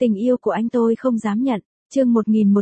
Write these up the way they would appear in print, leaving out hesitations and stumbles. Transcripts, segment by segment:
Tình yêu của anh tôi không dám nhận. Chương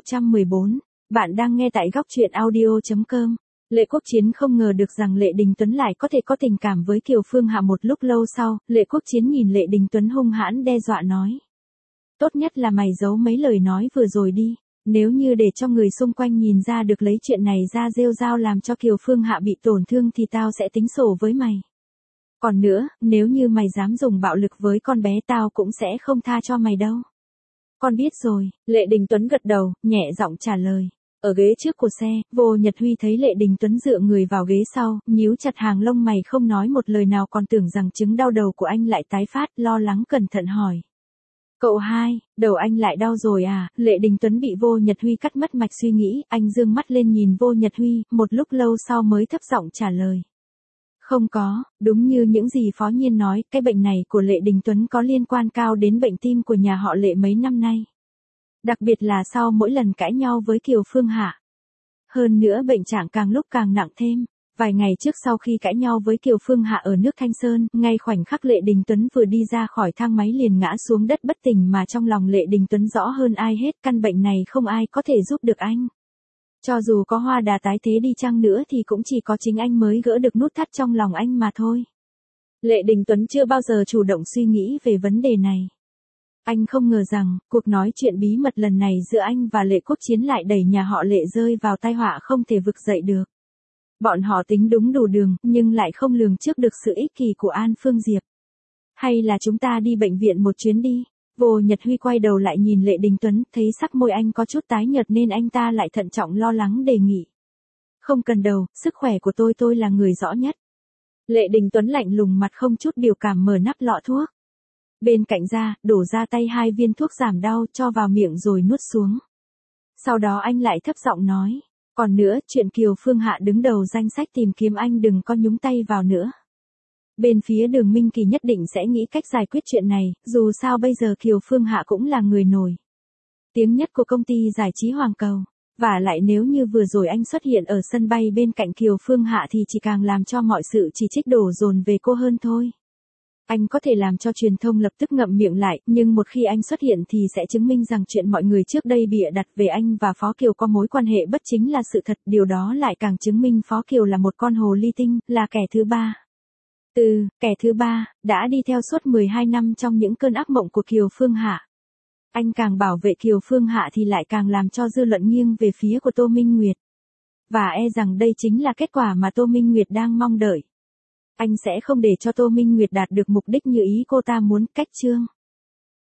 1114. Bạn đang nghe tại góc truyện audio.com. Lệ Quốc Chiến không ngờ được rằng Lệ Đình Tuấn lại có thể có tình cảm với Kiều Phương Hạ một lúc lâu sau. Lệ Quốc Chiến nhìn Lệ Đình Tuấn hung hãn đe dọa nói. Tốt nhất là mày giấu mấy lời nói vừa rồi đi. Nếu như để cho người xung quanh nhìn ra được lấy chuyện này ra rêu rao làm cho Kiều Phương Hạ bị tổn thương thì tao sẽ tính sổ với mày. Còn nữa, nếu như mày dám dùng bạo lực với con bé tao cũng sẽ không tha cho mày đâu. Con biết rồi, Lệ Đình Tuấn gật đầu, nhẹ giọng trả lời. Ở ghế trước của xe, Vô Nhật Huy thấy Lệ Đình Tuấn dựa người vào ghế sau, nhíu chặt hàng lông mày không nói một lời nào còn tưởng rằng chứng đau đầu của anh lại tái phát, lo lắng cẩn thận hỏi. Cậu hai, đầu anh lại đau rồi à? Lệ Đình Tuấn bị Vô Nhật Huy cắt mất mạch suy nghĩ, anh dương mắt lên nhìn Vô Nhật Huy, một lúc lâu sau mới thấp giọng trả lời. Không có, đúng như những gì Phó Nhiên nói, cái bệnh này của Lệ Đình Tuấn có liên quan cao đến bệnh tim của nhà họ Lệ mấy năm nay. Đặc biệt là sau mỗi lần cãi nhau với Kiều Phương Hạ. Hơn nữa bệnh trạng càng lúc càng nặng thêm. Vài ngày trước sau khi cãi nhau với Kiều Phương Hạ ở nước Thanh Sơn, ngay khoảnh khắc Lệ Đình Tuấn vừa đi ra khỏi thang máy liền ngã xuống đất bất tỉnh mà trong lòng Lệ Đình Tuấn rõ hơn ai hết căn bệnh này không ai có thể giúp được anh. Cho dù có hoa đà tái thế đi chăng nữa thì cũng chỉ có chính anh mới gỡ được nút thắt trong lòng anh mà thôi. Lệ Đình Tuấn chưa bao giờ chủ động suy nghĩ về vấn đề này. Anh không ngờ rằng, cuộc nói chuyện bí mật lần này giữa anh và Lệ Quốc Chiến lại đẩy nhà họ Lệ rơi vào tai họa không thể vực dậy được. Bọn họ tính đúng đủ đường, nhưng lại không lường trước được sự ích kỷ của An Phương Diệp. Hay là chúng ta đi bệnh viện một chuyến đi? Vô Nhật Huy quay đầu lại nhìn Lệ Đình Tuấn, thấy sắc môi anh có chút tái nhợt nên anh ta lại thận trọng lo lắng đề nghị. Không cần đâu, sức khỏe của tôi là người rõ nhất. Lệ Đình Tuấn lạnh lùng mặt không chút biểu cảm mở nắp lọ thuốc. Bên cạnh ra, đổ ra tay 2 viên thuốc giảm đau cho vào miệng rồi nuốt xuống. Sau đó anh lại thấp giọng nói. Còn nữa, chuyện Kiều Phương Hạ đứng đầu danh sách tìm kiếm anh đừng có nhúng tay vào nữa. Bên phía Đường Minh Kỳ nhất định sẽ nghĩ cách giải quyết chuyện này, dù sao bây giờ Kiều Phương Hạ cũng là người nổi tiếng nhất của công ty giải trí Hoàng Cầu. Và lại nếu như vừa rồi anh xuất hiện ở sân bay bên cạnh Kiều Phương Hạ thì chỉ càng làm cho mọi sự chỉ trích đổ dồn về cô hơn thôi. Anh có thể làm cho truyền thông lập tức ngậm miệng lại, nhưng một khi anh xuất hiện thì sẽ chứng minh rằng chuyện mọi người trước đây bịa đặt về anh và Phó Kiều có mối quan hệ bất chính là sự thật, điều đó lại càng chứng minh Phó Kiều là một con hồ ly tinh, là kẻ thứ ba. Kẻ thứ ba, đã đi theo suốt 12 năm trong những cơn ác mộng của Kiều Phương Hạ. Anh càng bảo vệ Kiều Phương Hạ thì lại càng làm cho dư luận nghiêng về phía của Tô Minh Nguyệt. Và e rằng đây chính là kết quả mà Tô Minh Nguyệt đang mong đợi. Anh sẽ không để cho Tô Minh Nguyệt đạt được mục đích như ý cô ta muốn. Cách chương